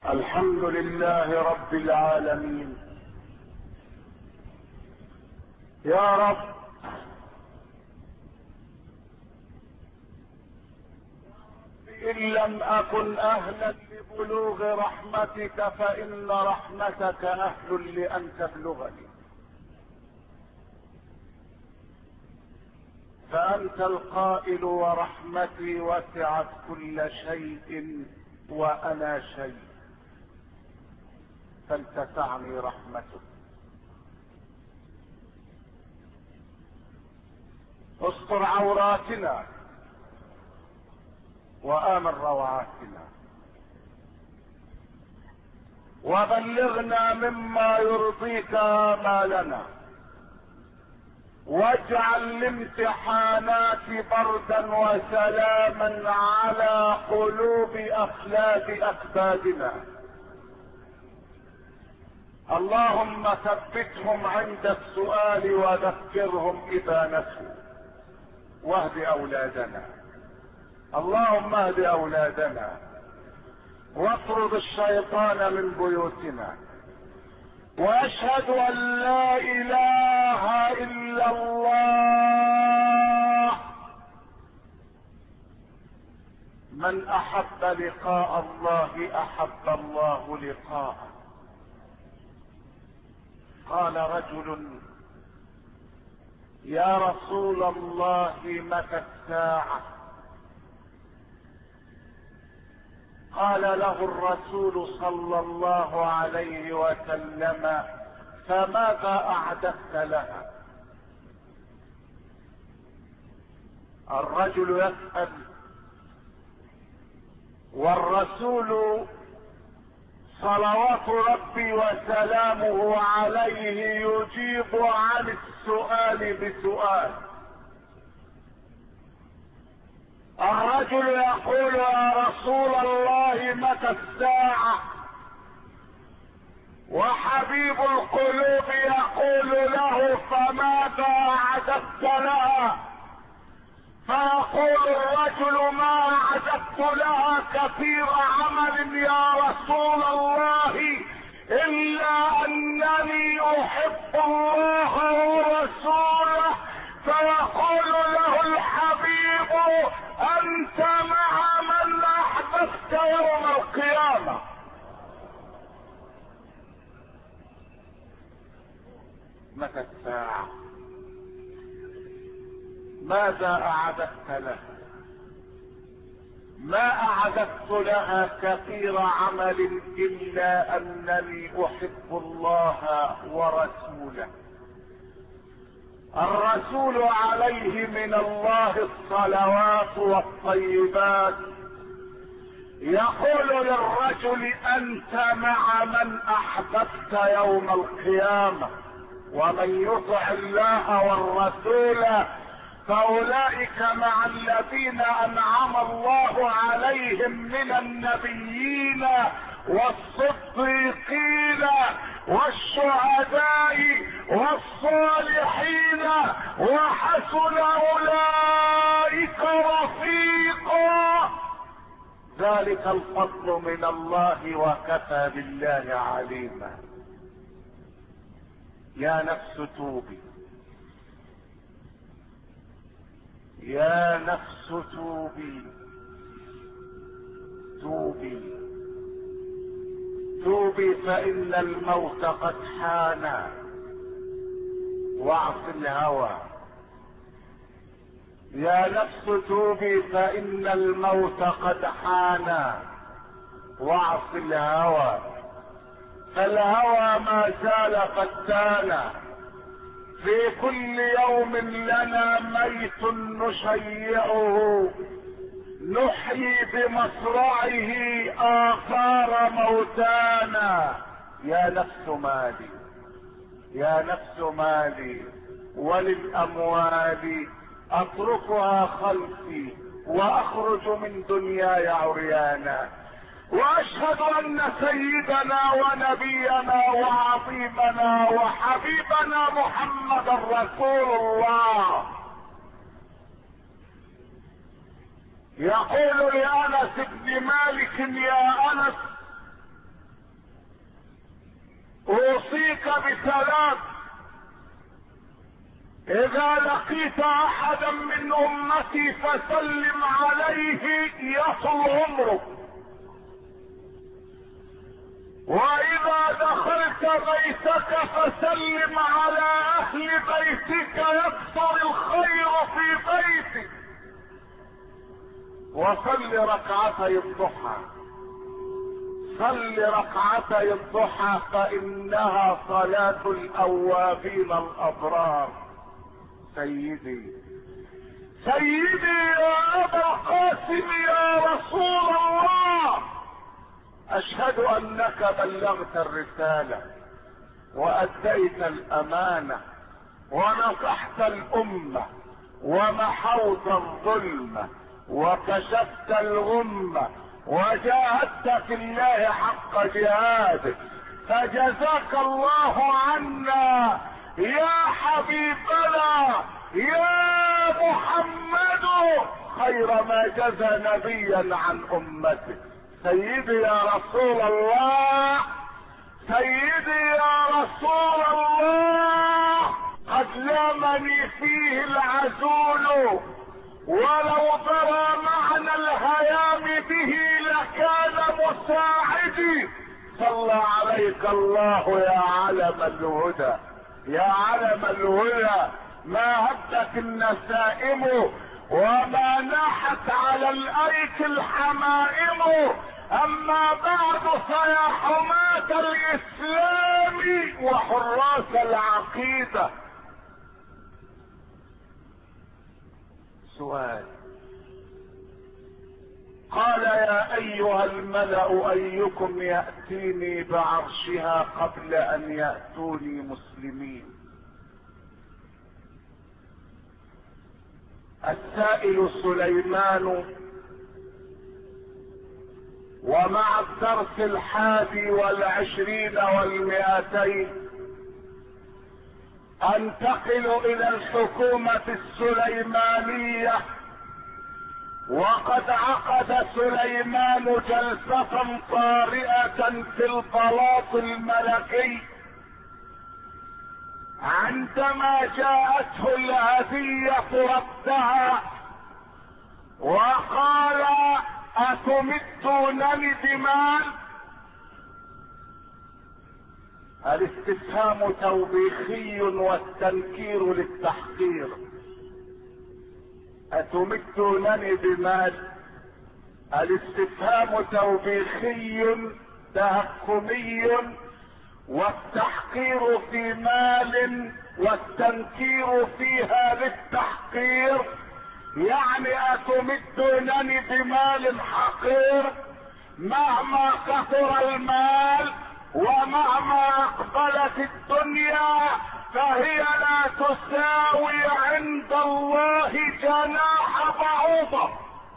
الحمد لله رب العالمين. يا رب إن لم أكن أهلا لبلوغ رحمتك فإن رحمتك أهل لأن تبلغني، فأنت القائل ورحمتي وسعت كل شيء وأنا شيء، فلتسعني رحمتك. استر عوراتنا وآمن روعاتنا، وبلغنا مما يرضيك آمالنا، واجعل الامتحانات بردا وسلاما على قلوب أخلاد أكبادنا. اللهم ثبتهم عند السؤال وذكرهم إذا نسوا، واهد أولادنا. اللهم اهد أولادنا واطرد الشيطان من بيوتنا، واشهد ان لا اله الا الله. من احب لقاء الله احب الله لقاءه. قال رجل: يا رسول الله متى الساعة؟ قال له الرسول صلى الله عليه وسلم: فماذا اعددت لها؟ الرجل يسأل والرسول صلوات ربي وسلامه عليه يجيب عن السؤال بسؤال. الرجل يقول: يا رسول الله متى الساعة؟ وحبيب القلوب يقول له: فماذا اعددت لها؟ فيقول الرجل: ما اعددت لها كثير عمل يا رسول الله، الا انني احب الله ورسوله. فيقول له الحبيب: انت مع من احببت يوم القيامة. متى الساعة؟ ماذا اعددت لها؟ ما اعددت لها كثير عمل الا انني احب الله ورسوله. الرسول عليه من الله الصلوات والطيبات يقول للرجل: انت مع من احببت يوم القيامة. ومن يطع الله والرسول فاولئك مع الذين انعم الله عليهم من النبيين والصديقين والشهداء والصالحين وحسن اولئك رفيقا. ذلك الفضل من الله وكفى بالله عليما. يا نفس توبي، يا نفس توبي، توبي توبي، فإن الموت قد حان. واعص الهوى. يا نفس توبي، فإن الموت قد حان. واعص الهوى، فالهوى ما زال فتانا. في كل يوم لنا ميت نشيعه، نحيي بمصرعه آثار موتانا. يا نفس مالي، يا نفس مالي، وللأموال أتركها خلفي وأخرج من دنياي عريانا. واشهد ان سيدنا ونبينا وعظيمنا وحبيبنا محمد رسول الله يقول لانس بن مالك: يا انس، اوصيك بثلاث: اذا لقيت احدا من امتي فسلم عليه يطل عمرك، واذا دخلت بيتك فسلم على اهل بيتك يكثر الخير في بيتك، وصل ركعتي الضحى. صل ركعتي الضحى فانها صلاة الاوابين الابرار. سيدي يا ابا القاسم يا رسول الله، اشهد انك بلغت الرسالة واديت الامانة ونصحت الامة ومحوت الظلم وكشفت الغمة وجاهدت في الله حق جهاده، فجزاك الله عنا يا حبيبنا يا محمد خير ما جزى نبيا عن امته. سيدي يا رسول الله، سيدي يا رسول الله، قد لامني فيه العزول، ولو درى معنى الهيام به لكان مساعدي. صلى عليك الله يا علم الهدى، يا علم الهدى. ما هبت النسائم وما ناحت على الايك الحمائم، اما بعد فيا حماة الاسلام وحراس العقيدة. سؤال: قال يا ايها الملأ ايكم يأتيني بعرشها قبل ان يأتوني مسلمين؟ السائل سليمان. ومع الدرس 21 انتقل الى الحكومة السليمانية. وقد عقد سليمان جلسة طارئة في البلاط الملكي عندما جاءته الهدية ردها وقال: اتمدونني بمال؟ الاستفهام توبيخي والتنكير للتحقير. اتمدونني بمال؟ الاستفهام توبيخي تهكمي، والتحقير في مال والتنكير فيها للتحقير. يعني اتمدونني بمال حقير مهما كثر المال ومهما اقبلت الدنيا فهي لا تساوي عند الله جناح بعوضة.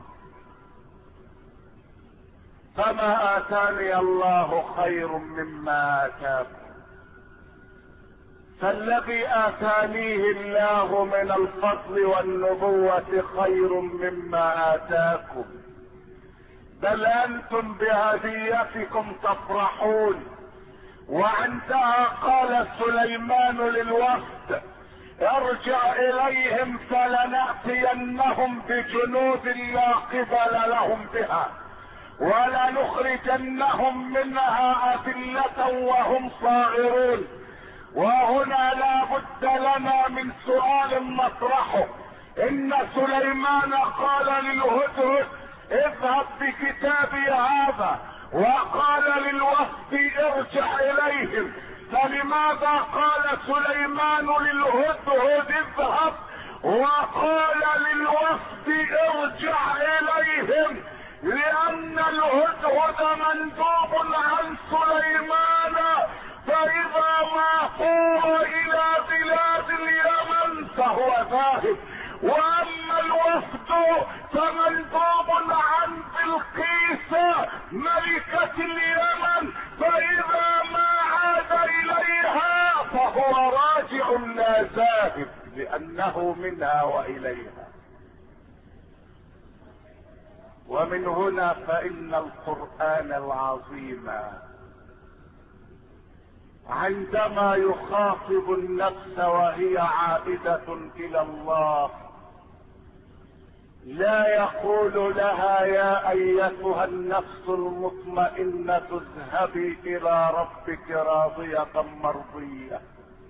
فما اتاني الله خير مما اتاكم، فالذي اتانيه الله من الفضل والنبوة خير مما اتاكم، بل انتم بهديتكم تفرحون. وعندها قال سليمان للوفد: ارجع اليهم فلنأتينهم بجنود لا قبل لهم بها ولنخرجنهم منها أذلة وهم صاغرون. وهنا لا بد لنا من سؤال نطرحه. ان سليمان قال للهدهد: اذهب بكتابي هذا، وقال للوفد: ارجع اليهم. فلماذا قال سليمان للهدهد اذهب وقال للوفد ارجع اليهم؟ لان الهدهد مندوب عن سليمان، فاذا ما هو الى بلاد اليمن فهو ذاهب، واما الوفد فمندوب عن بلقيس ملكة اليمن، فاذا ما عاد اليها فهو راجع لا ذاهب، لانه منها واليها. ومن هنا فان القرآن العظيم عندما يخاطب النفس وهي عائدة الى الله لا يقول لها يا ايتها النفس المطمئنة اذهبي الى ربك راضية مرضية،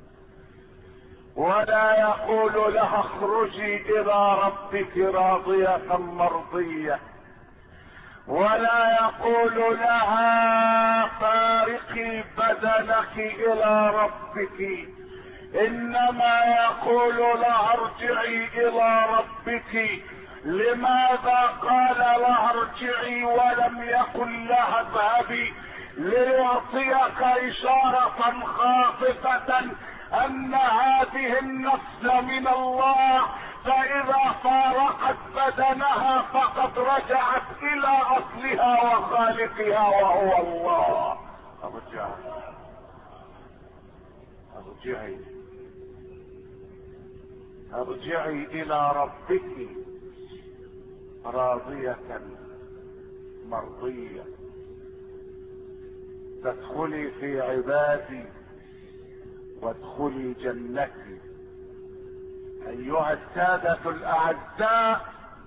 ولا يقول لها اخرجي الى ربك راضية مرضية، ولا يقول لها فارقي بدنك الى ربك، انما يقول لها ارجعي الى ربك. لماذا قال لها ارجعي ولم يقل لها اذهبي؟ ليعطيك اشارة خاطفة ان هذه النفس من الله، فاذا فارقت بدنها فقد رجعت الى اصلها وخالقها وهو الله. ارجعي الى ربك راضية مرضية، تدخلي في عبادي وادخلي جنتي. ايها السادة الاعزاء،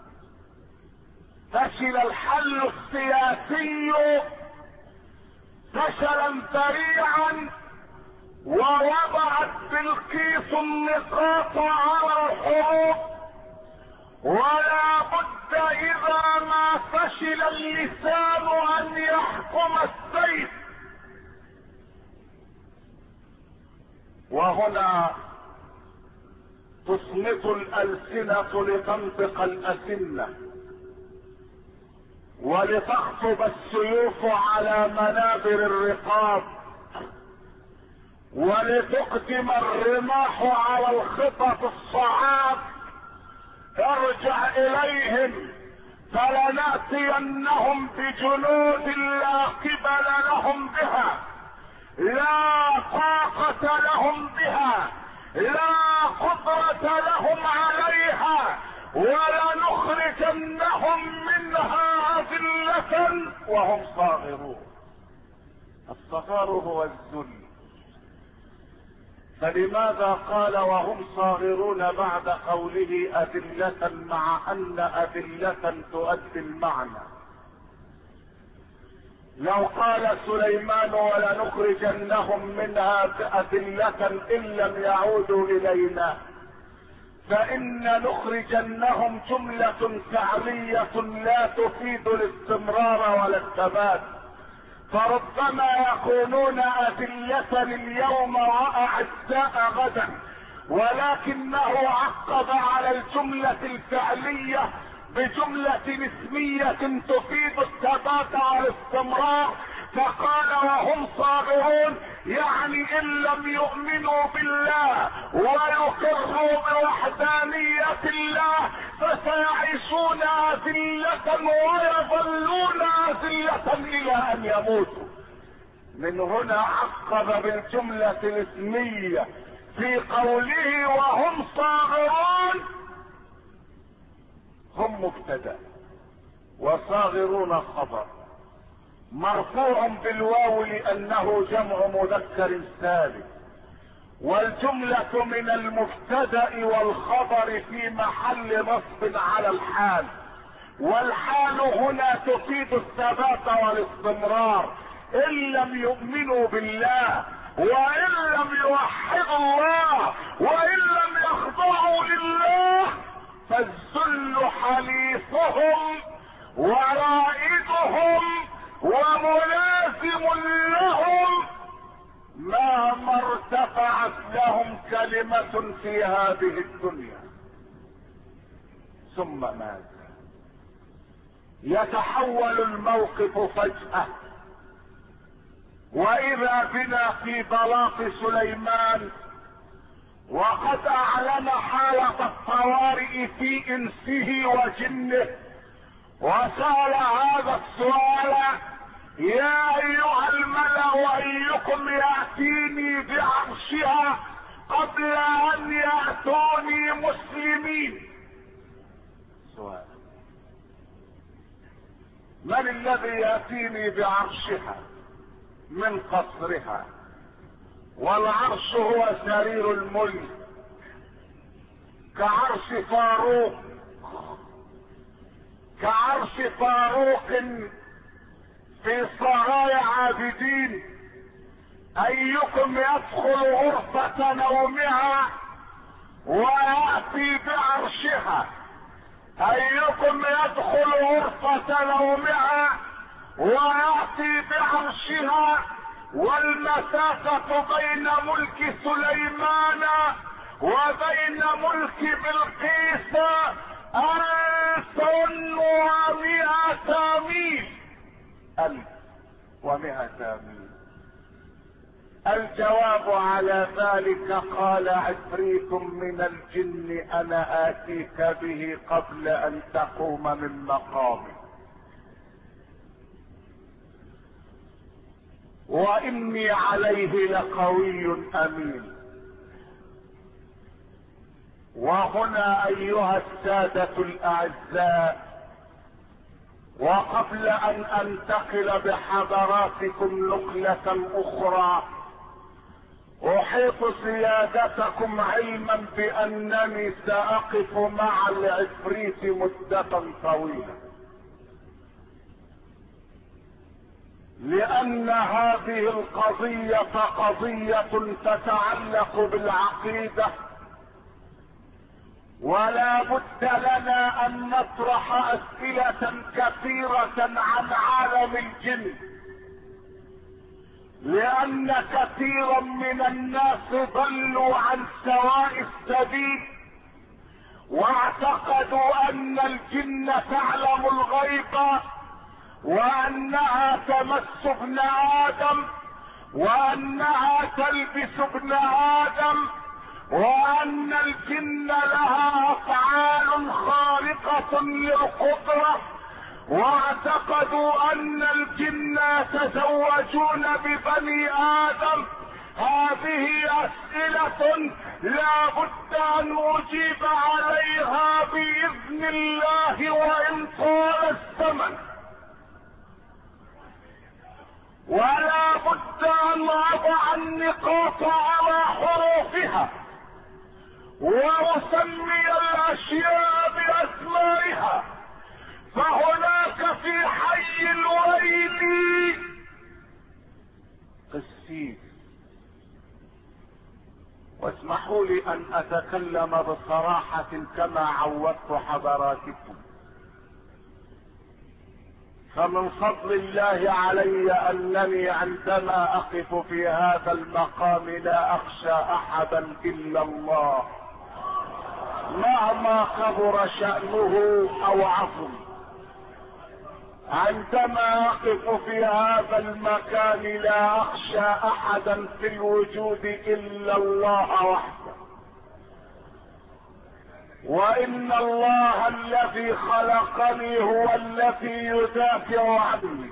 فشل الحل السياسي فشلا ذريعا، ووضعت بلقيس النقاط على الحروب، ولا بد اذا ما فشل اللسان ان يحكم السيف. وهنا تصمت الألسنة لتنطق الأسنة، ولتخطب السيوف على منابر الرقاب، ولتقدم الرماح على الخطط الصعاب. ارجع اليهم فلنأتينهم بجنود لا قبل لهم بها، لا طاقة لهم بها، لا قدرة لهم عليها، ولنخرجنهم منها أذلة وهم صاغرون. الصغار هو الذل، فلماذا قال وهم صاغرون بعد قوله أذلة، مع أن أذلة تؤدي المعنى؟ لو قال سليمان ولنخرجنهم منها أذلة إن لم يعودوا إلينا، فإن نخرجنهم جملة فعلية لا تفيد الاستمرار ولا الثبات، فربما يكونون أذلة اليوم وأعزاء غدا، ولكنه عقب على الجملة الفعلية بجملة اسمية تفيد الثبات والاستمرار، فقال وهم صاغرون، يعني ان لم يؤمنوا بالله ويقروا بوحدانية الله فسيعيشون أذلة ويظلون أذلة الى ان يموتوا. من هنا عقب بالجملة الاسمية في قوله وهم صاغرون، هم مبتدأ وصاغرون خبر مرفوع بالواو لانه جمع مذكر سالم، والجملة من المبتدأ والخبر في محل نصب على الحال، والحال هنا تفيد الثبات والاستمرار. ان لم يؤمنوا بالله وان لم يوحدوا الله وان لم يخضعوا لله فالذل حليفهم ورائدهم وملازم لهم مهما ارتفعت لهم كلمة في هذه الدنيا. ثم ماذا؟ يتحول الموقف فجأة، واذا بنا في بلاط سليمان وقد اعلن حالة الطوارئ في انسه وجنه، وسأل هذا السؤال: يا ايها الملأ ايكم يأتيني بعرشها قبل ان يأتوني مسلمين؟ سؤال: من الذي يأتيني بعرشها من قصرها والعرش هو سرير الملك، كعرش فاروق، كعرش فاروق في سرايا عابدين. ايكم يدخل غرفة نومها ويأتي بعرشها، ايكم يدخل غرفة نومها ويأتي بعرشها، والمسافة بين ملك سليمان وبين ملك بلقيس 1100 ميل. 1100 ميل. الجواب على ذلك قال عفريت من الجن انا اتيك به قبل ان تقوم من مقامك، واني عليه لقوي امين. وهنا ايها السادة الاعزاء، وقبل ان انتقل بحضراتكم نقلة اخرى، احيط سيادتكم علما بانني ساقف مع العفريت مدة طويلة، لان هذه القضية قضية تتعلق بالعقيدة، ولا بد لنا ان نطرح اسئلة كثيرة عن عالم الجن، لان كثيرا من الناس ضلوا عن سواء السبيل، واعتقدوا ان الجن تعلم الغيب، وانها تمس ابن ادم، وانها تلبس ابن ادم، وان الجن لها افعال خارقة للقدرة، واعتقدوا ان الجن يتزوجون ببني ادم. هذه اسئلة لا بد ان اجيب عليها باذن الله وان طال الزمن، ولا بد ان اضع النقاط على حروفها واسمي الاشياء باسمائها. فهناك في حي الويل قسيس، واسمحوا لي ان اتكلم بصراحة كما عودت حضراتكم، فمن فضل الله علي انني عندما اقف في هذا المقام لا اخشى احدا الا الله، مهما كبر شأنه او عظم. عندما اقف في هذا المكان لا اخشى احدا في الوجود الا الله وحده، وان الله الذي خلقني هو الذي يدافع عني،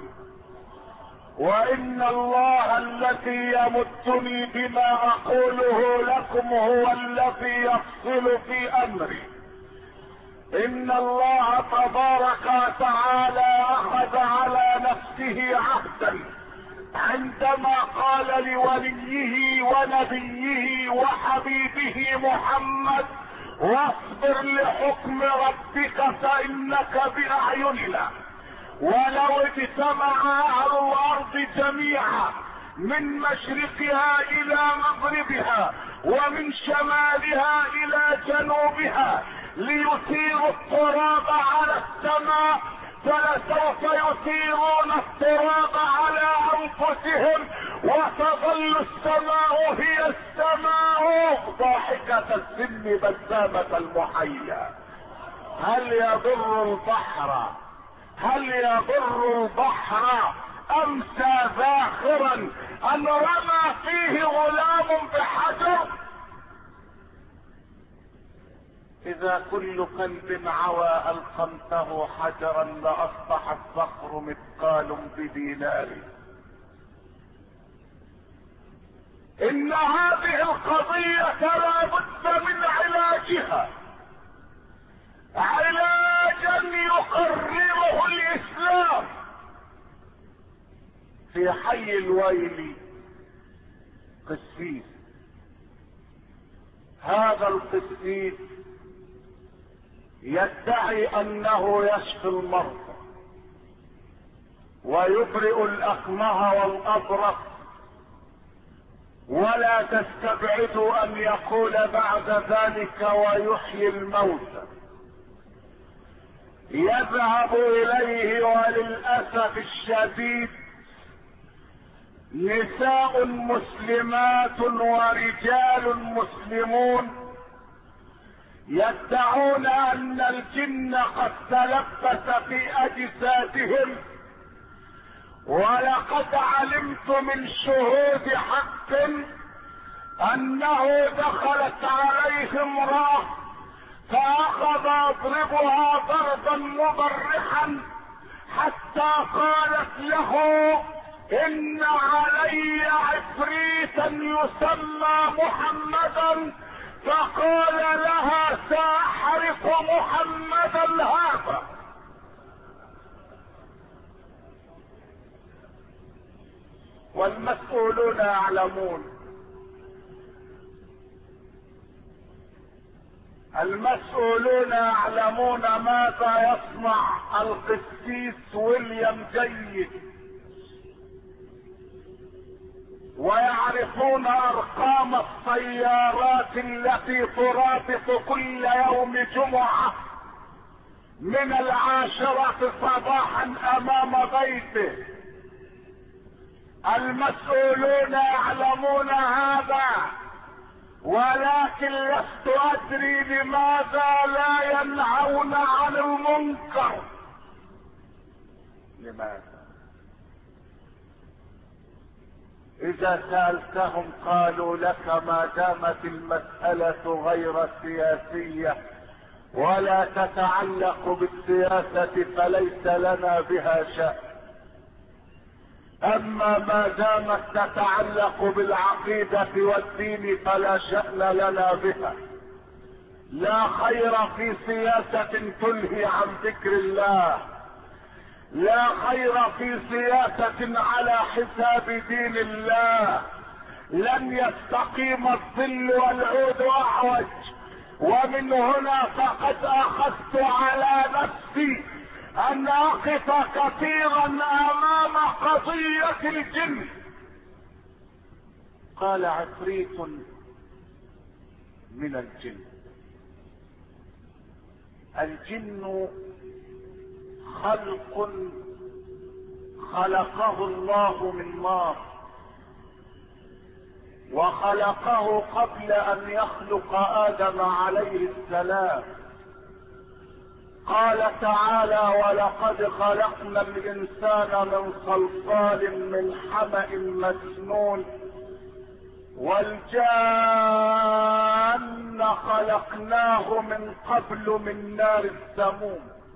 وان الله الذي يمدني بما اقوله لكم هو الذي يفصل في امري. ان الله تبارك وتعالى اخذ على نفسه عهدا عندما قال لوليه ونبيه وحبيبه محمد: واصبر لحكم ربك فانك باعيننا. ولو اجتمع اهل الارض جميعا من مشرقها الى مغربها ومن شمالها الى جنوبها ليثيروا التراب على السماء، فلسوف يثيرون التراب على انفسهم، وتظل السماء هي السماء ضاحكة السن بسامة المحيا. هل يضر البحر امسى ذاخرا ان رمى فيه غلام بحجر؟ اذا كل قلب عوى القمته حجرا لاصبح الصخر مثقال بدينار. ان هذه القضية لا بد من علاجها، علاجا يقرره الاسلام. في حي الويل قسيس. هذا القسيس يدعي انه يشفي المرضى ويبرئ الاكمه والابرص، ولا تستبعدوا ان يقول بعد ذلك ويحيي الموتى. يذهب اليه وللاسف الشديد نساء مسلمات ورجال مسلمون يدعون ان الجن قد تلبس في اجسادهم، ولقد علمت من شهود حق انه دخلت عليه امرأة فاخذ يضربها ضربا مبرحا حتى قالت له ان علي عفريتا يسمى محمدا، فقال لها ساحرق محمدا هذا. والمسؤولون يعلمون، المسؤولون يعلمون ماذا يصنع القسيس ويليام جيد، ويعرفون ارقام السيارات التي ترافق كل يوم جمعة من 10 صباحا امام بيته. المسؤولون يعلمون هذا، ولكن لست ادري لماذا لا ينهون عن المنكر. لماذا؟ اذا سألتهم قالوا لك ما دامت المسألة غير سياسية ولا تتعلق بالسياسة فليس لنا بها شأن، اما ما دامت تتعلق بالعقيدة والدين فلا شأن لنا بها. لا خير في سياسة تلهي عن ذكر الله، لا خير في سياسة على حساب دين الله. لن يستقيم الظل والعود اعوج. ومن هنا فقد اخذت على نفسي ان اقف كثيرا امام قضية الجن. قال عفريت من الجن. الجن خلق خلقه الله من نار، وخلقه قبل ان يخلق ادم عليه السلام. قال تعالى ولقد خلقنا الانسان من صلصال من حمأ مسنون والجان خلقناه من قبل من نار السموم.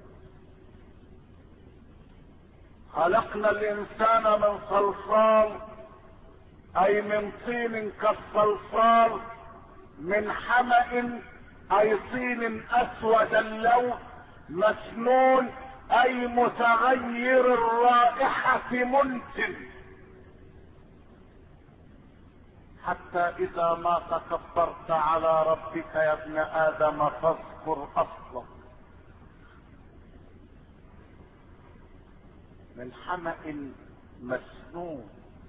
خلقنا الانسان من صلصال اي من طين كالصلصال، من حمأ اي طين اسود اللون، مسنون اي متغير الرائحة منتن، حتى اذا ما تكبرت على ربك يا ابن ادم فاذكر اصلك. من حمأ مسنون.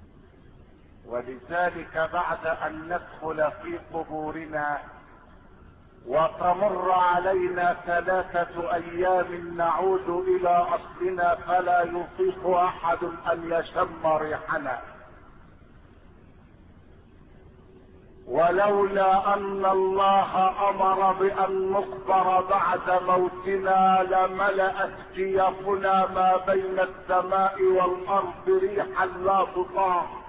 ولذلك بعد ان ندخل في قبورنا وتمر علينا 3 ايام نعود الى اصلنا فلا يطيق احد ان يشم ريحنا. ولولا ان الله امر بان نقبر بعد موتنا لملأت جيفنا ما بين السماء والارض ريحا لا تطاق،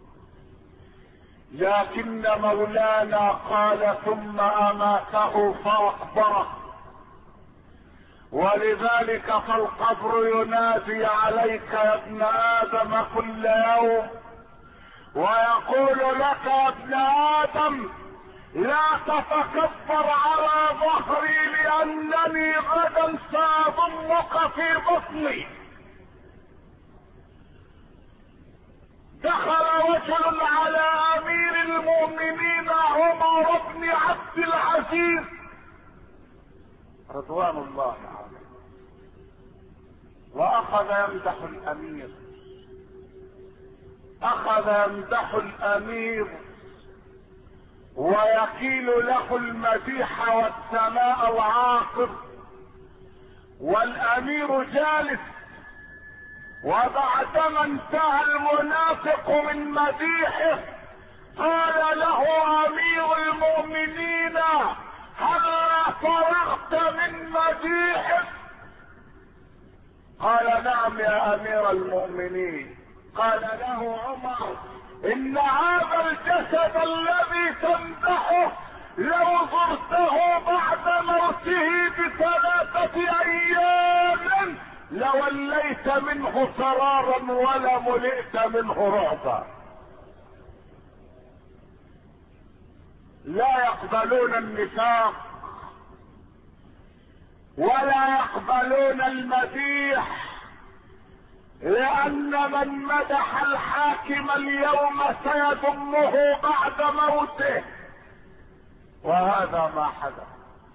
لكن مولانا قال ثم اماته فاقبره. ولذلك فالقبر ينادي عليك يا ابن ادم كل يوم ويقول لك يا ابن ادم لا تتكبر على ظهري لانني غدا ساضمك في بطني. دخل رجل على امير العزيز رضوان الله عليه، واخذ يمدح الامير، اخذ يمدح الامير ويكيل له المديح والثناء العاطر، والامير جالس. وبعدما انتهى المنافق من مديحه قال له امير المؤمنين هل فرغت من مديحك؟ قال نعم يا امير المؤمنين. قال له عمر ان هذا الجسد الذي تمدحه لو زرته بعد موته ب3 ايام لوليت منه فرارا ولا ملئت منه رعبا. لا يقبلون النفاق ولا يقبلون المديح، لان من مدح الحاكم اليوم سيذمه بعد موته، وهذا ما حدث.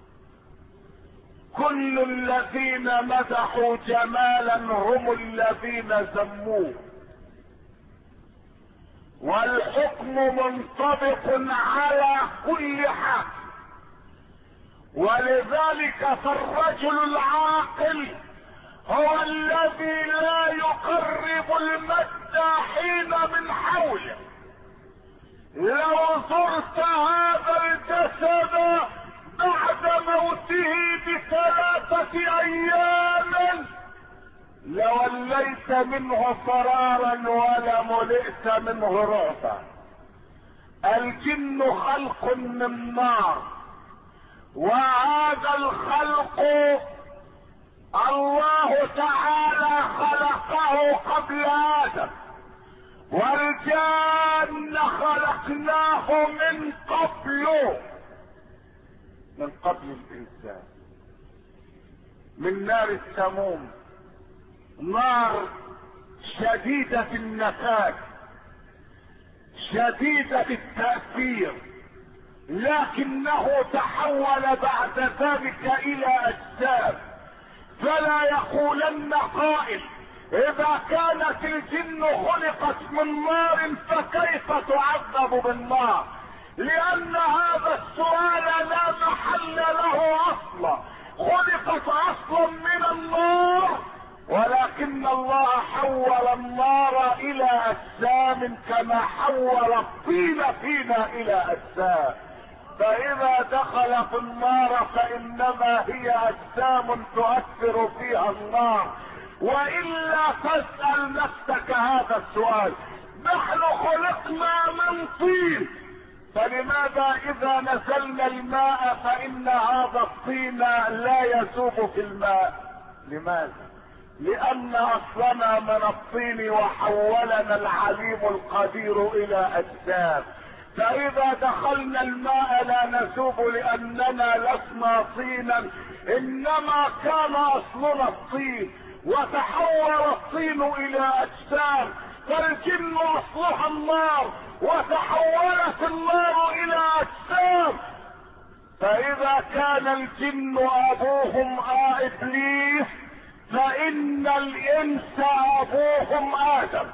كل الذين مدحوا جمالا هم الذين ذموه، والحكم منطبق على كل حق. ولذلك فالرجل العاقل هو الذي لا يقرب المداحين من حوله. لو زرت هذا الجسد بعد موته ب3 ايام لوليت منه فرارا ولا ملئت منه رعبا. الجن خلق من نار، وهذا الخلق الله تعالى خلقه قبل ادم، والجان خلقناه من قبل الانسان من نار السموم، نار شديدة النفاذ شديدة التأثير، لكنه تحول بعد ذلك الى اجسام. فلا يقولن قائل اذا كانت الجن خلقت من نار فكيف تعذب بالنار؟ لان هذا السؤال لا محل له اصلا. خلقت اصلا من النار، ولكن الله حول النار الى اجسام كما حول الطين فينا الى اجسام. فاذا دخلت النار فانما هي اجسام تؤثر فيها النار. والا تسأل نفسك هذا السؤال: نحن خلقنا من طين، فلماذا اذا نزلنا الماء فان هذا الطين لا يذوب في الماء؟ لماذا؟ لان اصلنا من الطين وحولنا العليم القدير الى اجسام. فاذا دخلنا الماء لا نذوب لاننا لسنا طينا، انما كان اصلنا الطين وتحول الطين الى اجسام. فالجن اصلها النار وتحولت النار الى اجسام. فاذا كان الجن ابوهم ابليس فان الانس ابوهم ادم.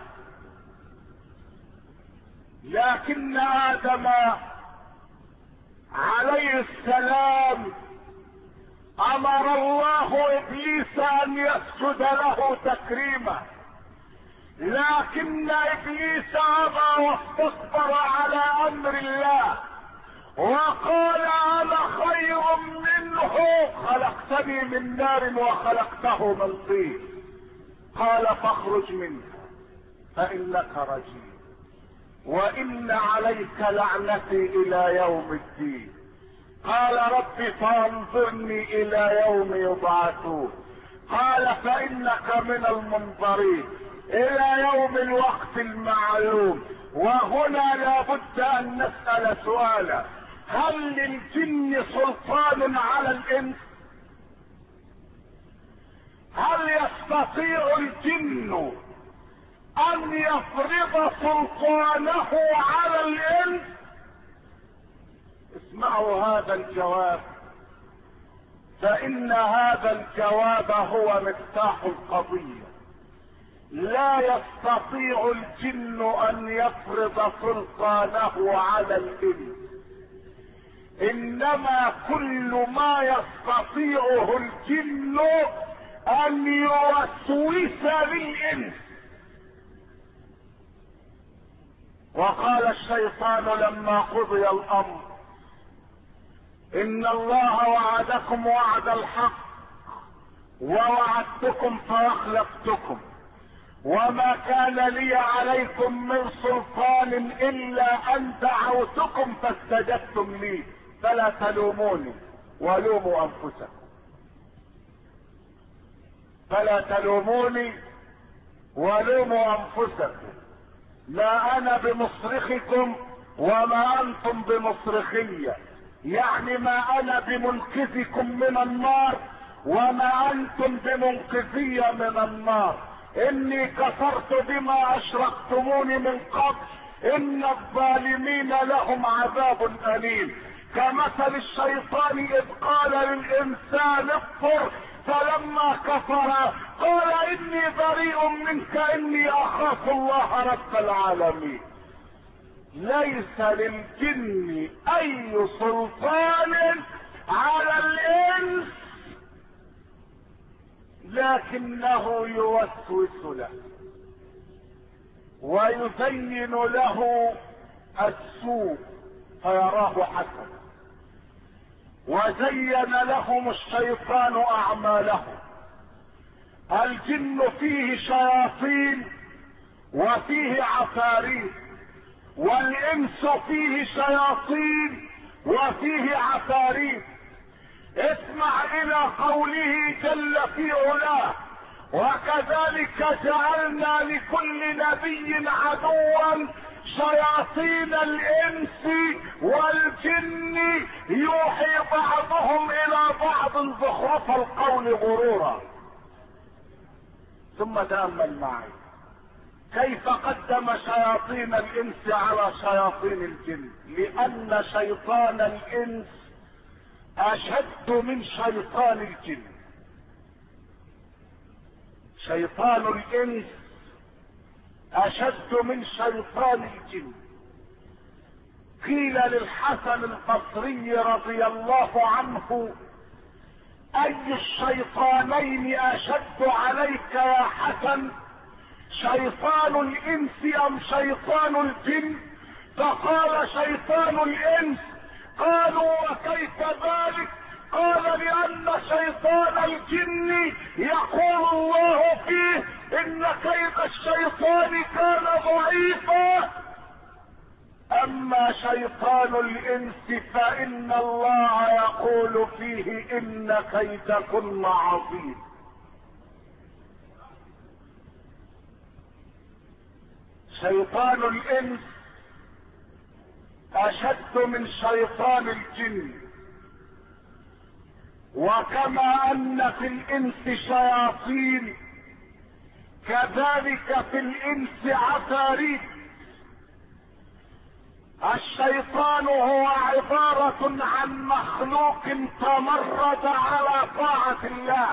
لكن ادم عليه السلام امر الله ابليس ان يسجد له تكريما، لكن ابليس ابى واستكبر على امر الله وقال انا خير منه خلقتني من نار وخلقته من طين. قال فاخرج منها فانك رجيم وان عليك لعنتي الى يوم الدين. قال رب فانظرني الى يوم يبعثون. قال فانك من المنظرين الى يوم الوقت المعلوم. وهنا لابد ان نسأل سؤالا: هل للجن سلطان على الانس؟ هل يستطيع الجن ان يفرض سلطانه على الانس؟ اسمعوا هذا الجواب، فإن هذا الجواب هو مفتاح القضية. لا يستطيع الجن أن يفرض سلطانه على الإنس، إنما كل ما يستطيعه الجن أن يوسوس للإنس. وقال الشيطان لما قضي الأمر: إن الله وعدكم وعد الحق ووعدتكم فأخلفتكم وما كان لي عليكم من سلطان إلا أن دعوتكم فاستجبتم لي فلا تلوموني ولوموا أنفسكم. فلا تلوموني ولوموا أنفسكم، لا أنا بمصرخكم وما أنتم بمصرخية، يعني ما أنا بمنقذكم من النار وما أنتم بمنقذية من النار. إني كفرت بما أشركتموني من قبل إن الظالمين لهم عذاب أليم. كمثل الشيطان إذ قال للإنسان اكفر فلما كفر قال إني بريء منك إني أخاف الله رب العالمين. ليس للجن أي سلطان على الإنس، لكنه يوسوس له ويزين له السوء فيراه حسنا. وزين لهم الشيطان أعمالهم. الجن فيه شياطين وفيه عفاريت، والإنس فيه شياطين وفيه عفاريت. اسمع إلى قوله جل في علاه: وكذلك جعلنا لكل نبي عدوا شياطين الإنس والجن يوحي بعضهم إلى بعض زخرف القول غرورا. ثم تأمل معي كيف قدم شياطين الإنس على شياطين الجن، لأن شيطان الإنس أشد من شيطان الجن. شيطان الإنس أشد من شيطان الجن. قيل للحسن البصري رضي الله عنه: أي الشيطانين أشد عليك يا حسن، شيطان الإنس أم شيطان الجن؟ فقال: شيطان الإنس. قالوا: وكيف ذلك؟ قال: لأن شيطان الجن يقول الله فيه: إن كيد الشيطان كان ضعيفا. أما شيطان الإنس فإن الله يقول فيه: إن كيدكن عظيم. شيطان الإنس أشد من شيطان الجن. وكما أن في الإنس شياطين كذلك في الإنس عفاريت. الشيطان هو عبارة عن مخلوق تمرد على طاعة الله،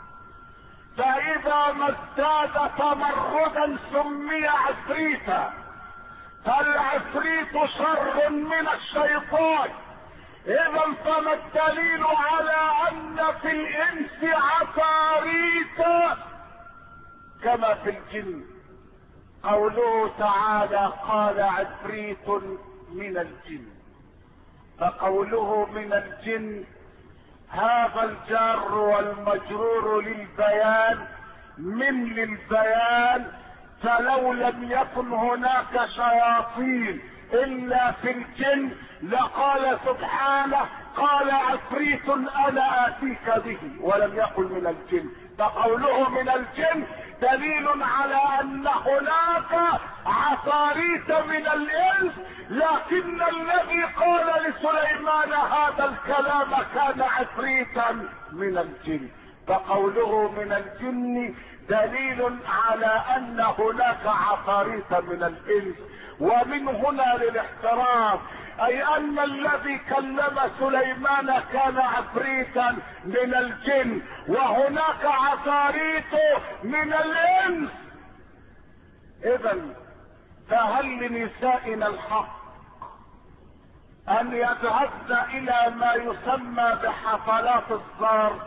فإذا ما ازداد تمردا سمي عفريتا، فالعفريت شر من الشيطان. إذا فما الدليل على أن في الإنس عفاريت كما في الجن؟ قوله تعالى: قال عفريت من الجن. فقوله من الجن هذا الجار والمجرور للبيان، من للبيان، فلو لم يكن هناك شياطين إلا في الجن لقال سبحانه: قال عفريت أنا آتيك به، ولم يقل من الجن. فقوله من الجن دليل على أن هناك عفاريت من الإنس، لكن الذي قال لسليمان هذا الكلام كان عفريتا من الجن. فقوله من الجن دليل على أن هناك عفاريت من الإنس. ومن هنا للاحترام اي ان الذي كلم سليمان كان عفريتا من الجن، وهناك عفاريت من الانس. اذا فهل لنسائنا الحق ان يذهبن الى ما يسمى بحفلات الزار؟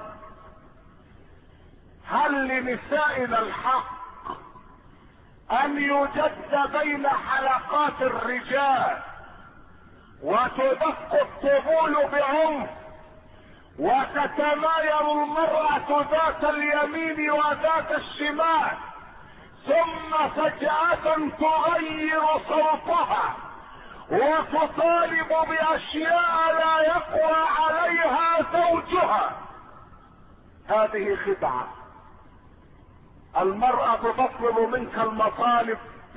هل لنسائنا الحق ان يجد بين حلقات الرجال وتدق الطبول بعنف وتتمايل المرأة ذات اليمين وذات الشمال، ثم فجأة تغير صوتها وتطالب باشياء لا يقوى عليها زوجها؟ هذه خدعة. المرأة تطلب منك المطالب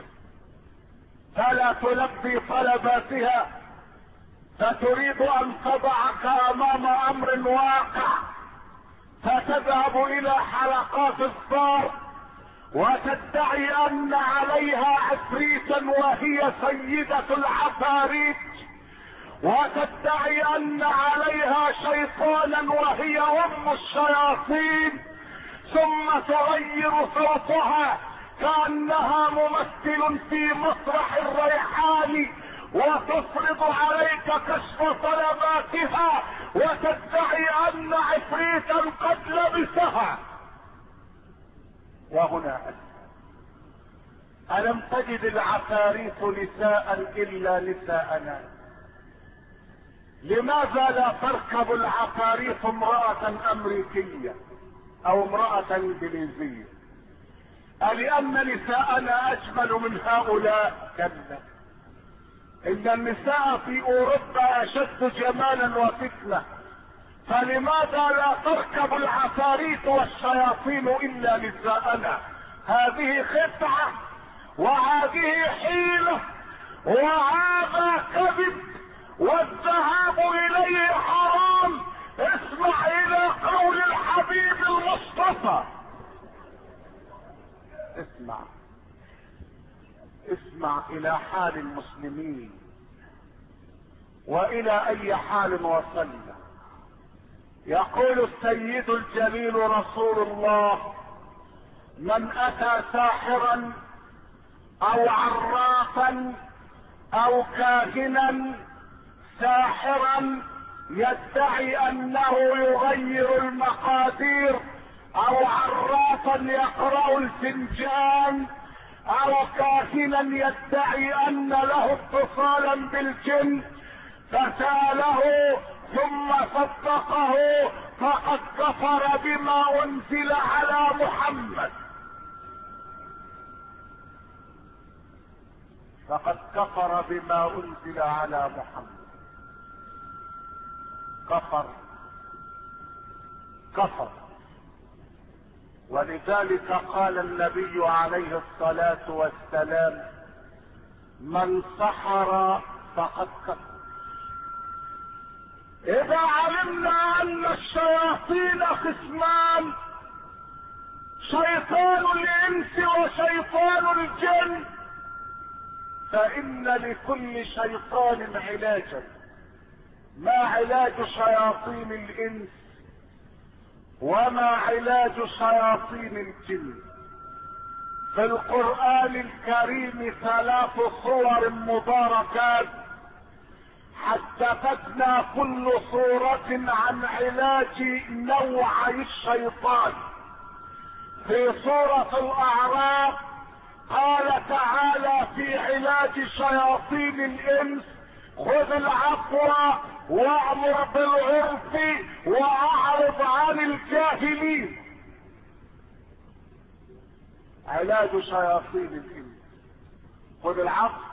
فلا تلبي طلباتها، فتريد ان تضعك امام امر واقع، فتذهب الى حلقات الزار وتدعي ان عليها عفريتا وهي سيدة العفاريت، وتدعي ان عليها شيطانا وهي ام الشياطين، ثم تغير صوتها كأنها ممثل في مسرح الريحان وتفرض عليك كشف طلباتها وتدعي ان عفريتا قد لبسها. وهنا ألم تجد العفاريت نساء إلا نساءنا؟ لماذا لا تركب العفاريت امرأة أمريكية أو امرأة إنجليزية؟ ألأن نساءنا أجمل من هؤلاء؟ كلا، إن النساء في أوروبا أشد جمالا وفتنة، فلماذا لا تركب العفاريت والشياطين إلا نساءنا؟ هذه خدعة وهذه حيلة وهذا كذب، والذهاب إليه حرام. اسمع إلى قول الحبيب المصطفى، اسمع إلى حال المسلمين وإلى أي حال وصلنا. يقول السيد الجليل رسول الله: من أتى ساحرا أو عرافا أو كاهنا، ساحرا يدعي أنه يغير المقادير، أو عرافا يقرأ الفنجان، أو كاهنا يدعي أن له اتصالا بالجن، فسأله ثم صدقه فقد كفر بما أنزل على محمد. فقد كفر بما أنزل على محمد. كفر. ولذلك قال النبي عليه الصلاة والسلام: من سحر فقد كفر. إذا علمنا أن الشياطين قسمان، شيطان الإنس وشيطان الجن، فإن لكل شيطان علاجا. ما علاج شياطين الإنس وما علاج شياطين الجن؟ في القرآن الكريم 3 صور مباركات حدثتنا كل صورة عن علاج نوعي الشيطان. في سورة الأعراف قال تعالى في علاج شياطين الإنس: خذ العفو وأمر بالعرف وأعرض عن الجاهلين. علاج شياطين الإنس: خذ العفو،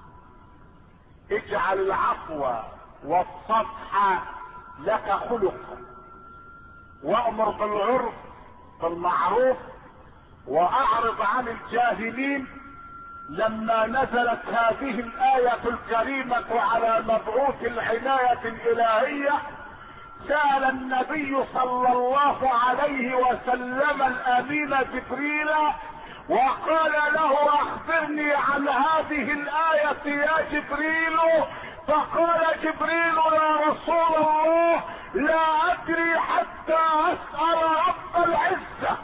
اجعل العفو والصفح لك خلقا، وأمر بالعرف بالمعروف وأعرض عن الجاهلين. لما نزلت هذه الآية الكريمة على مبعوث العناية الإلهية، سأل النبي صلى الله عليه وسلم الأمين جبريل وقال له: أخبرني عن هذه الآية يا جبريل، فقال جبريل يا رسول الله لا ادري حتى اسأل رب العزة.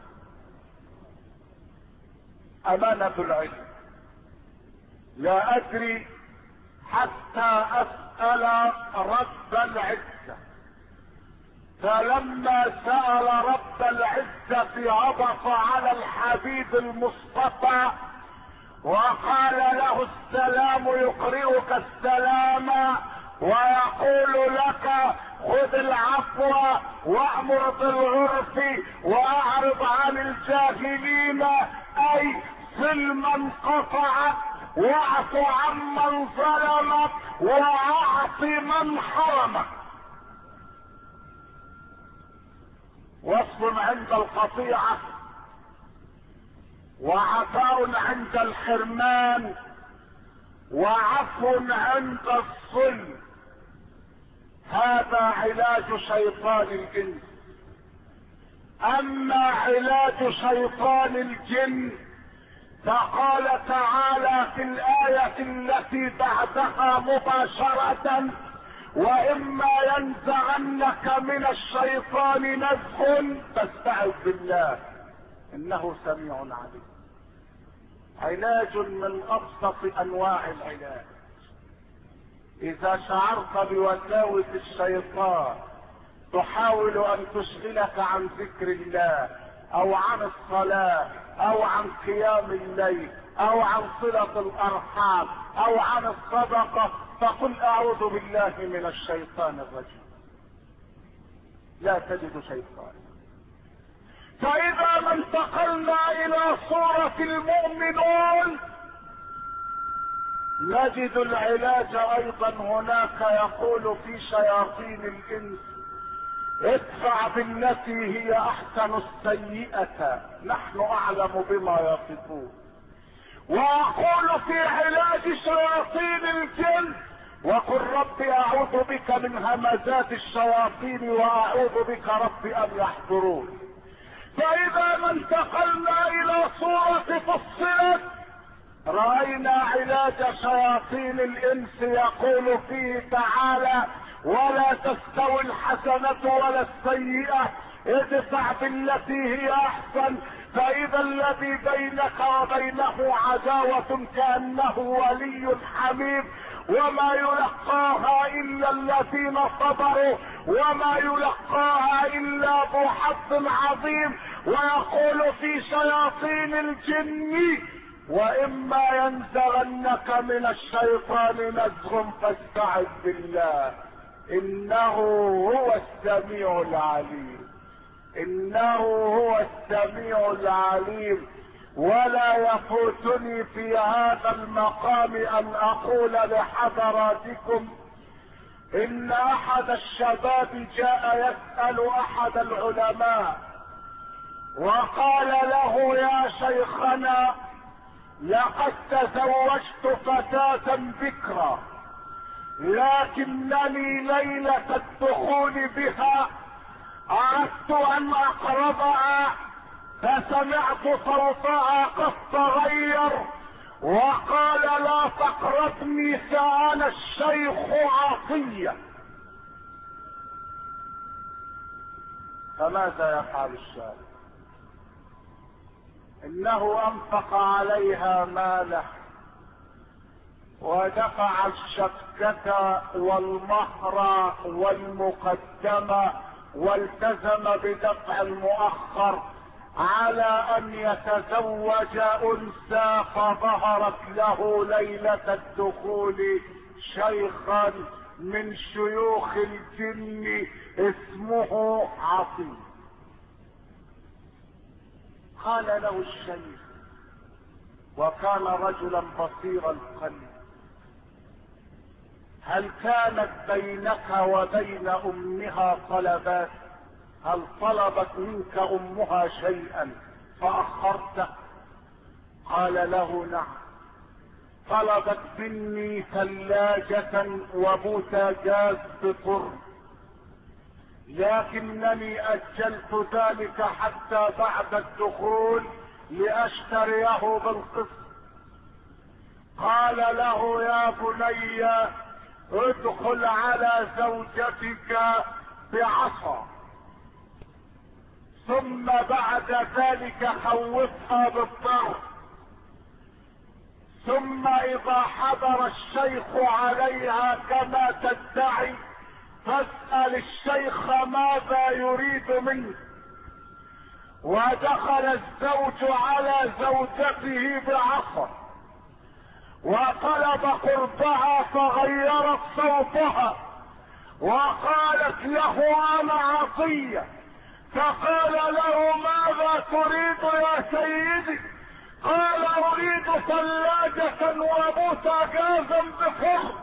امانة العلم. لا ادري حتى اسأل رب العزة. فلما سأل رب العزة عطف على الحبيب المصطفى وقال له السلام يقرئك السلام ويقول لك خذ العفو وامر بالعرف واعرض عن الجاهلين، اي صل من قطعك واعف عمن ظلمك واعط من حرمك. وصف عند القطيعة وعطاء عند الحرمان وعفو عند الصلب. هذا علاج شيطان الجن. اما علاج شيطان الجن فقال تعالى في الآية التي بعدها مباشرة واما ينزغنك من الشيطان نزغ فاستعذ بالله انه سميع عليم. علاج من ابسط انواع العلاج. اذا شعرت بوساوس الشيطان تحاول ان تشغلك عن ذكر الله او عن الصلاة او عن قيام الليل او عن صلة الارحام او عن الصدقة، فقل اعوذ بالله من الشيطان الرجيم. لا تجد شيطان. فاذا ما انتقلنا الى صورة المؤمنون نجد العلاج ايضا هناك. يقول في شياطين الانس ادفع بالتي هي احسن السيئة نحن اعلم بما يصفون. واقول في علاج شياطين الجن وقل رب اعوذ بك من همزات الشياطين واعوذ بك رب ان يحضرون. فاذا ما انتقلنا الى صورة فصلت رأينا علاج شياطين الانس. يقول فيه تعالى ولا تستوي الحسنة ولا السيئة ادفع بالتي هي احسن فاذا الذي بينك وبينه عداوة كأنه ولي حميم وما يلقاها الا الذين صبروا وما يلقاها الا ذو حظ عظيم. ويقول في شياطين الجن واما ينزغنك من الشيطان نزغ فاستعذ بالله انه هو السميع العليم. انه هو السميع العليم. ولا يفوتني في هذا المقام ان اقول لحضراتكم ان احد الشباب جاء يسأل احد العلماء وقال له يا شيخنا لقد تزوجت فتاة بكرا لكنني ليلة الدخول بها اردت ان اقربها فسمعت صوتها قد تغير وقال لا تقربني فانا الشيخ عطية. فماذا يفعل الشاب؟ انه انفق عليها ماله ودفع الشبكة والمهر والمقدمة والتزم بدفع المؤخر على ان يتزوج انثى فظهرت له ليلة الدخول شيخا من شيوخ الجن اسمه عطية. قال له الشيخ وكان رجلا بصير القلب هل كانت بينك وبين امها طلبات؟ هل طلبت منك امها شيئا فاخرته؟ قال له نعم، طلبت مني ثلاجة وبوتاجاز بفرن لكنني اجلت ذلك حتى بعد الدخول لاشتريه بالقسط. قال له يا بني ادخل على زوجتك بعصا، ثم بعد ذلك خوفها بالضرب، ثم اذا حضر الشيخ عليها كما تدعي فاسأل الشيخ ماذا يريد منك. ودخل الزوج على زوجته بعصا وطلب قربها فغيرت صوتها وقالت له انا عصية، فقال له ماذا تريد يا سيدي؟ قال اريد ثلاجة وبوتاجازا بفرن.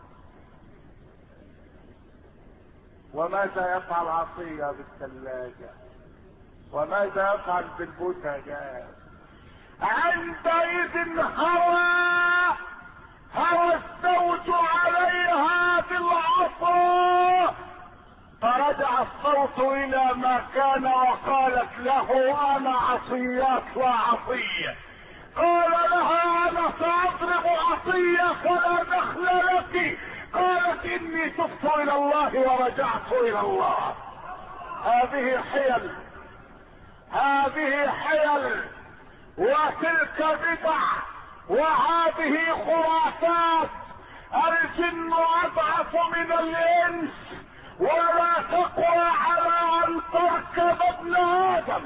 وماذا يفعل عصية بالثلاجة؟ وماذا يفعل بالبوتاجاز؟ عندئذ هوى الزوج عليها بالعصا، فرجع الصوت الى ما كان وقالت له انا عصيات وعصية. قال لها انا ساضرب عصية فلا دخل لك. قالت اني تبت الى الله ورجعت الى الله. هذه حيل وتلك بدع وهذه خرافات. الجن اضعف من الانس ولا تقوى على ان تركب ابن ادم.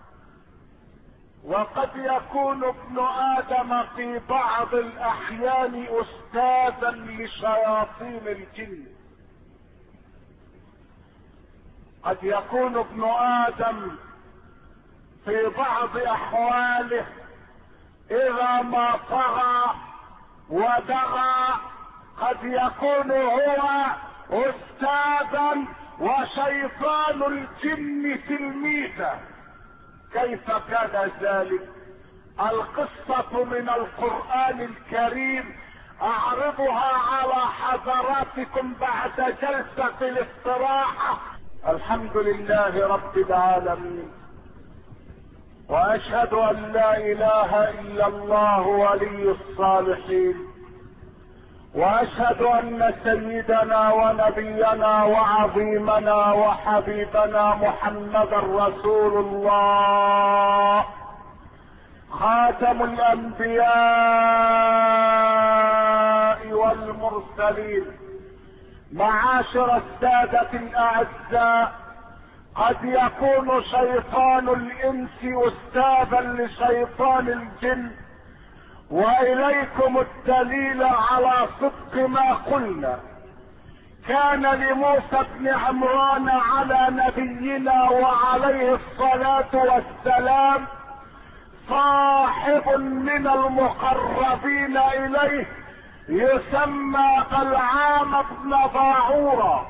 وقد يكون ابن ادم في بعض الاحيان استاذا لشياطين الجن. قد يكون ابن ادم في بعض احواله اذا ما طغى ودغى قد يكون هو استاذا وشيطان الجن تلميذا. كيف كان ذلك؟ القصة من القرآن الكريم اعرضها على حضراتكم بعد جلسة الاستراحة. الحمد لله رب العالمين، واشهد ان لا اله الا الله ولي الصالحين، واشهد ان سيدنا ونبينا وعظيمنا وحبيبنا محمدا رسول الله خاتم الانبياء والمرسلين. معاشر السادة الاعزاء، قد يكون شيطان الانس استاذا لشيطان الجن، واليكم الدليل على صدق ما قلنا. كان لموسى بن عمران على نبينا وعليه الصلاة والسلام صاحب من المقربين اليه يسمى بلعام بن باعورة،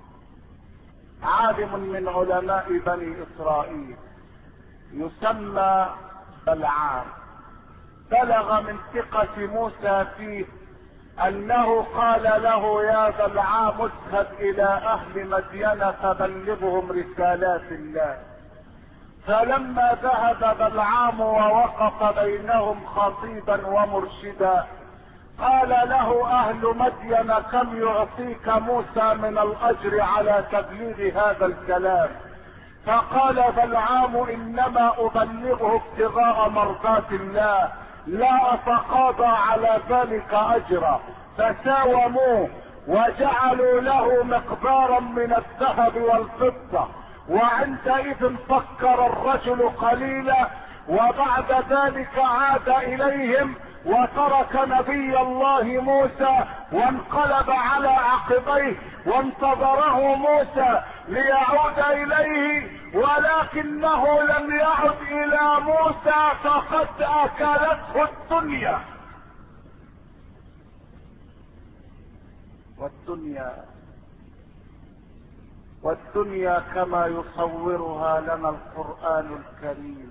عالم من علماء بني اسرائيل يسمى بلعام. بلغ من ثقة موسى فيه انه قال له يا بلعام اذهب الى اهل مدين فبلغهم رسالات الله. فلما ذهب بلعام ووقف بينهم خطيبا ومرشدا قال له اهل مدين كم يعطيك موسى من الاجر على تبليغ هذا الكلام؟ فقال بلعام انما ابلغه ابتغاء مرضات الله لا اتقاضى على ذلك اجرا. فساوموه وجعلوا له مقدارا من الذهب والفضة، وعندئذ فكر الرجل قليلا، وبعد ذلك عاد اليهم وترك نبي الله موسى وانقلب على عقبيه وانتظره موسى ليعود اليه، ولكنه لم يعد الى موسى فقد اكلته الدنيا. والدنيا كما يصورها لنا القرآن الكريم.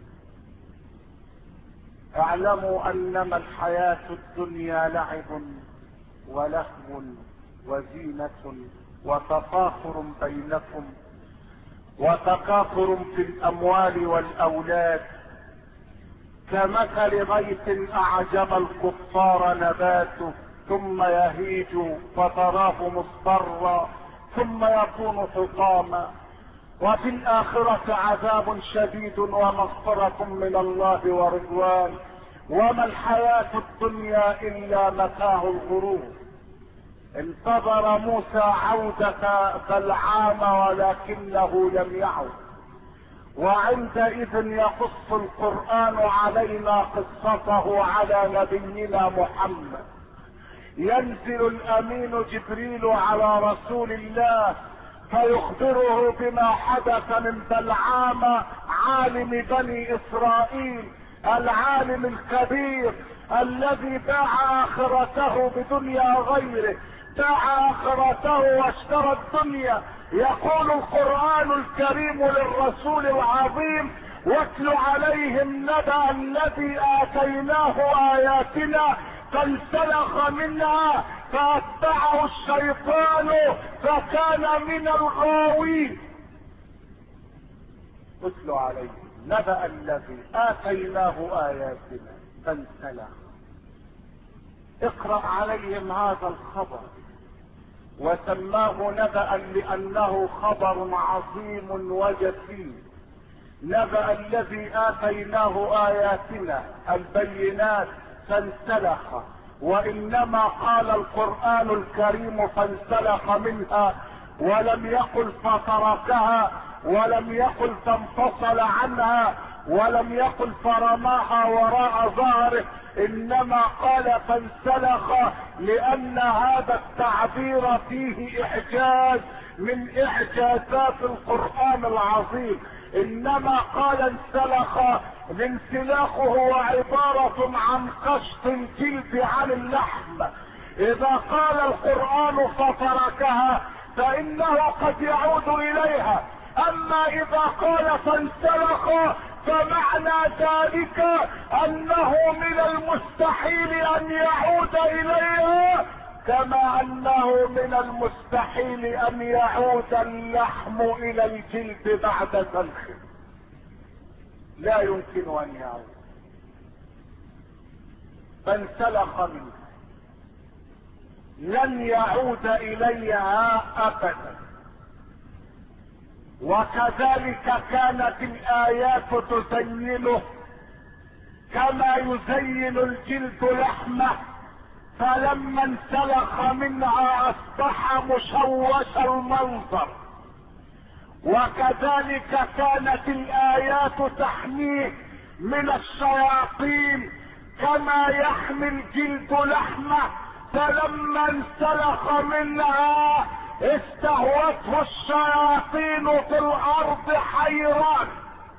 اعلموا انما الحياة الدنيا لعب ولهو وزينة وتفاخر بينكم وتكاثر في الاموال والاولاد كمثل غيث اعجب الكفار نباته ثم يهيج فتراه مصفرا ثم يكون حطاما، وفي الآخرة عذاب شديد ومغفرة من الله ورضوان، وما الحياة الدنيا إلا متاع الغرور. انتظر موسى عودة بلعام ولكنه لم يعد، وعندئذ يقص القرآن علينا قصته على نبينا محمد. ينزل الأمين جبريل على رسول الله فيخبره بما حدث من بلعام عالم بني إسرائيل، العالم الكبير الذي باع آخرته بدنيا غيره، باع آخرته واشترى الدنيا. يقول القرآن الكريم للرسول العظيم: واتل عليهم نبأ الذي آتيناه آياتنا فانسلخ منها فأتبعه الشيطان فكان من الغاوين. اتل عليهم نبأ الذي آتيناه آياتنا فانسلخ. اقرأ عليهم هذا الخبر. وسماه نبأ لأنه خبر عظيم وجسيم. نبأ الذي آتيناه آياتنا البينات فانسلخ، وإنما قال القرآن الكريم فانسلخ منها، ولم يقل فتركها، ولم يقل فانفصل عنها، ولم يقل فرماها وراء ظهره، انما قال فانسلخ لان هذا التعبير فيه اعجاز من اعجازات القرآن العظيم. انما قال انسلخ، الانسلاخ هو عبارة عن قشط الجلد عن اللحم. اذا قال القرآن فتركها فانه قد يعود اليها، اما اذا قال فانسلخ فمعنى ذلك انه من المستحيل ان يعود اليها، كما انه من المستحيل ان يعود اللحم الى الجلد بعد سلخه. لا يمكن ان يعود. فانسلخ منها لن يعود اليها ابدا. وكذلك كانت الآيات تزينه كما يزين الجلد لحمه، فلما انسلخ منها اصبح مشوش المنظر. وكذلك كانت الآيات تحميه من الشياطين كما يحمي الجلد لحمه، فلما انسلخ منها استهوته الشياطين في الارض حيران.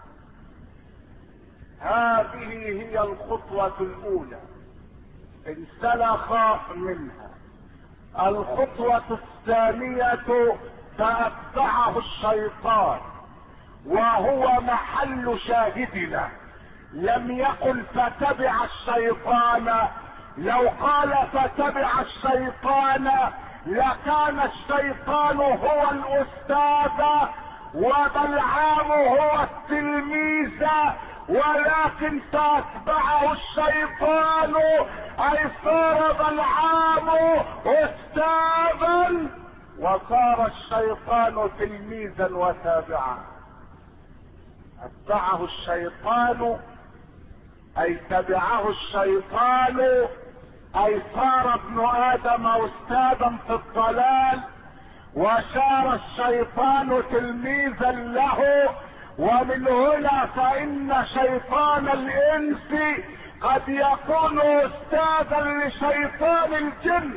هذه هي الخطوة الاولى، انسلخ منها. الخطوة الثانية فاتبعه الشيطان، وهو محل شاهدنا. لم يقل فتبع الشيطان، لو قال فتبع الشيطان لكان الشيطان هو الاستاذ وبلعام هو التلميذ، ولكن فاتبعه الشيطان اي صار بلعام استاذا وصار الشيطان تلميذا وتابعا. اتبعه الشيطان اي تبعه الشيطان اي صار ابن ادم استاذا في الضلال، وصار الشيطان تلميذا له. ومن هنا فان شيطان الانس قد يكون استاذا لشيطان الجن،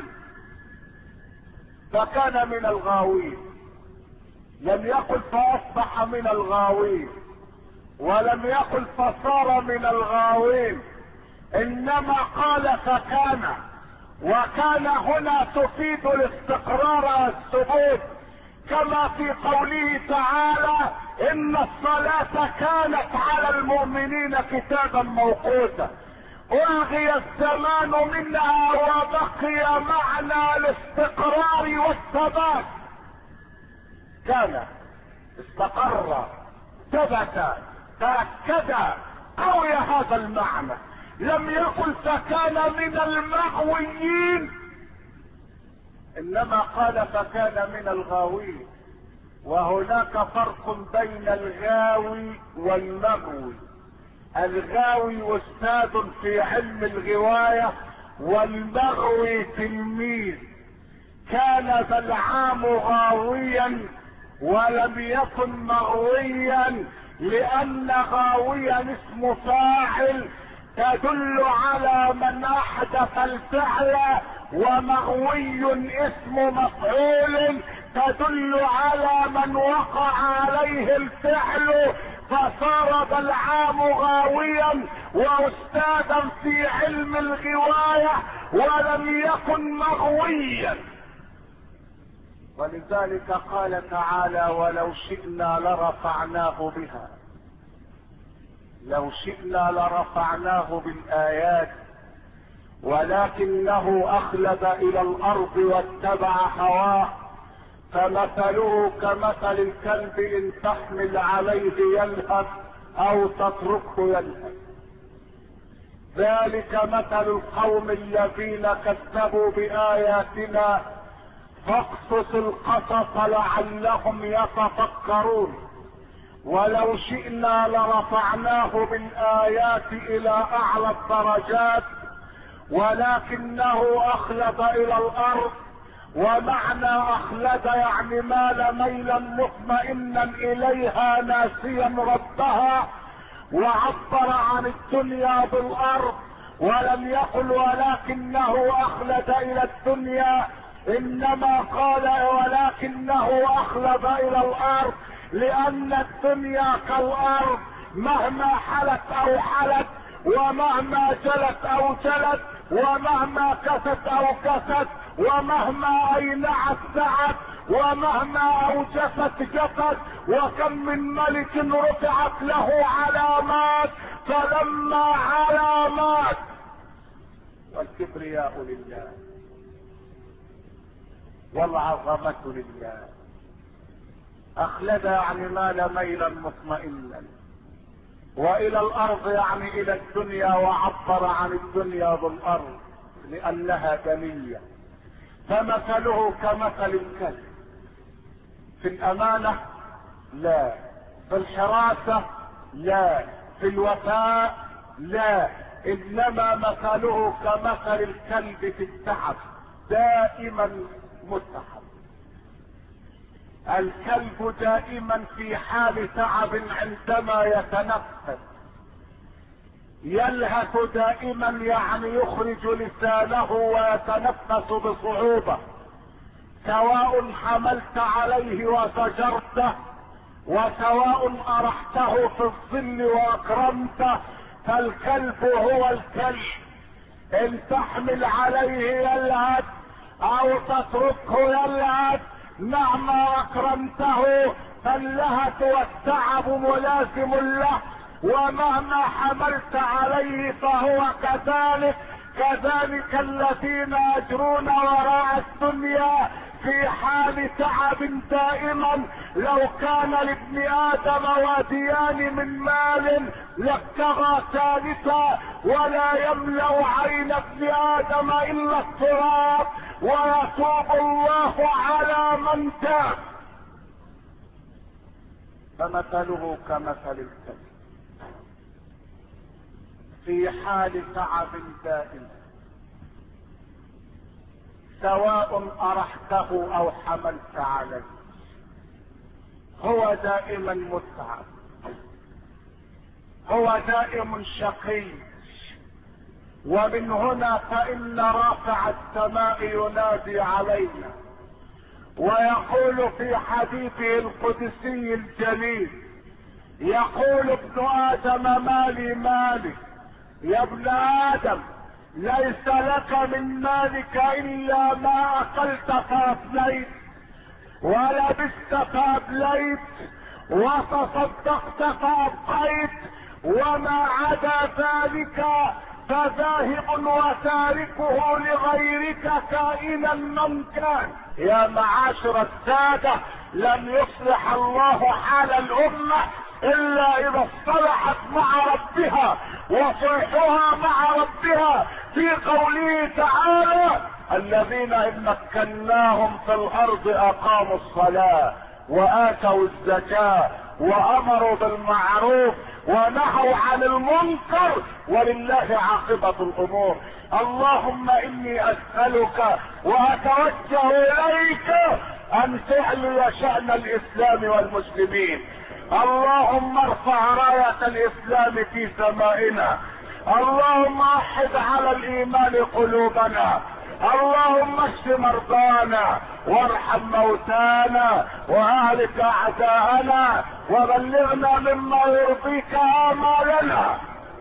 فكان من الغاوين. لم يقل فاصبح من الغاوين، ولم يقل فصار من الغاوين، انما قال فكان. وكان هنا تفيد الاستقرار والثبوت، كما في قوله تعالى ان الصلاة كانت على المؤمنين كتابا موقوتا. الغي الزمان منها وبقي معنى الاستقرار والثبات. كان استقر ثبت تأكد قوي هذا المعنى. لم يقل فكان من المغويين انما قال فكان من الغاوين. وهناك فرق بين الغاوي والمغوي. الغاوي استاذ في علم الغواية، والمغوي تلميذ. كان بلعام غاويا ولم يكن مغويا، لان غاويا اسم فاعل تدل على من احدث الفعل، ومغوي اسم مفعول تدل على من وقع عليه الفعل. فصار بلعام غاويا واستاذا في علم الغواية ولم يكن مغويا. ولذلك قال تعالى: ولو شئنا لرفعناه بها. لو شئنا لرفعناه بالآيات ولكنه أخلد إلى الأرض واتبع هواه، فمثله كمثل الكلب إن تحمل عليه يلهث أو تتركه يلهث. ذلك مثل القوم الذين كذبوا بآياتنا فاقصص القصص لعلهم يتفكرون. ولو شئنا لرفعناه بالآيات إلى أعلى الدرجات ولكنه أخلد إلى الأرض. ومعنى أخلد يعني مال ميلا مطمئنا إليها ناسيا ربها، وعبر عن الدنيا بالأرض ولم يقل ولكنه أخلد إلى الدنيا، انما قال ولكنه اخلد الى الارض، لان الدنيا كالارض مهما حلت او حلت، ومهما جلت او جلت، ومهما كست او كست، ومهما اينعت سعت، ومهما اوجست جفت. وكم من ملك رفعت له علامات فلما علامات. والكبرياء لله والعظمة لله. اخلد يعني مال ميلا مطمئنا، والى الارض يعني الى الدنيا، وعبر عن الدنيا بالارض لانها دنية. فمثله كمثل الكلب في الامانة لا، في الحراسة لا، في الوفاء لا، انما مثله كمثل الكلب في التعب، دائما متعب. الكلب دائما في حال تعب عندما يتنفس، يلهث دائما يعني يخرج لسانه ويتنفس بصعوبة، سواء حملت عليه وزجرته، وسواء أرحته في الظل وأكرمته، فالكلب هو الكلب. إن تحمل عليه يلهث أو تتركه يلهث مهما أكرمته، فاللهث والتعب ملازم له، ومهما حملت عليه فهو كذلك. كذلك الذين يجرون وراء الدنيا في حال تعب دائما. لو كان لابن آدم واديان من مال لابتغى ثالثا، ولا يملأ عين ابن آدم إلا التراب، ويتوب الله على من تاب. فمثله كمثل الكلب في حال تعب دائم، سواء أرحته أو حملت عليه، هو دائما متعب، هو دائم شقي. ومن هنا فإن رافع السماء ينادي علينا ويقول في حديثه القدسي الجليل، يقول ابن آدم مالي مالي، يا ابن آدم ليس لك من مالك إلا ما أكلت فأفنيت، ولبست فأبليت، وتصدقت فأبقيت، وما عدا ذلك فذاهب وتاركه لغيرك كائنا من كان. يا معاشر السادة، لن يصلح الله حال الأمة إلا إذا اصطلحت مع ربها، وصلحها مع ربها في قوله تعالى: الذين ان مكناهم في الارض اقاموا الصلاة واتوا الزكاة وامروا بالمعروف ونهوا عن المنكر ولله عاقبة الامور. اللهم اني اسألك واتوجه اليك ان تعلي شأن الاسلام والمسلمين. اللهم ارفع راية الاسلام في سمائنا. اللهم احد على الايمان قلوبنا. اللهم اشف مرضانا وارحم موتانا واهلك اعداءنا وبلغنا مما يرضيك امالنا.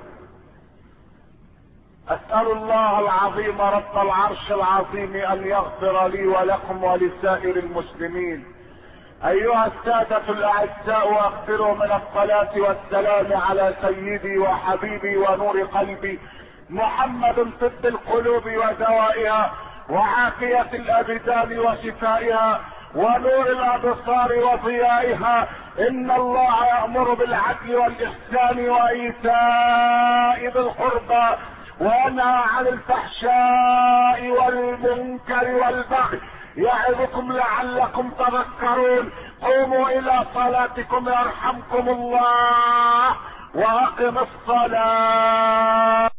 اسأل الله العظيم رب العرش العظيم ان يغفر لي ولكم ولسائر المسلمين. ايها السادة الاعزاء، واغفروا من الصلاة والسلام على سيدي وحبيبي ونور قلبي محمد طب القلوب ودوائها وعافية الابدان وشفائها ونور الابصار وضيائها. ان الله يأمر بالعدل والاحسان وايتاء ذي القربى وينهى عن الفحشاء والمنكر والبغي يعظكم لعلكم تذكرون. قوموا الى صلاتكم يرحمكم الله واقم الصلاة.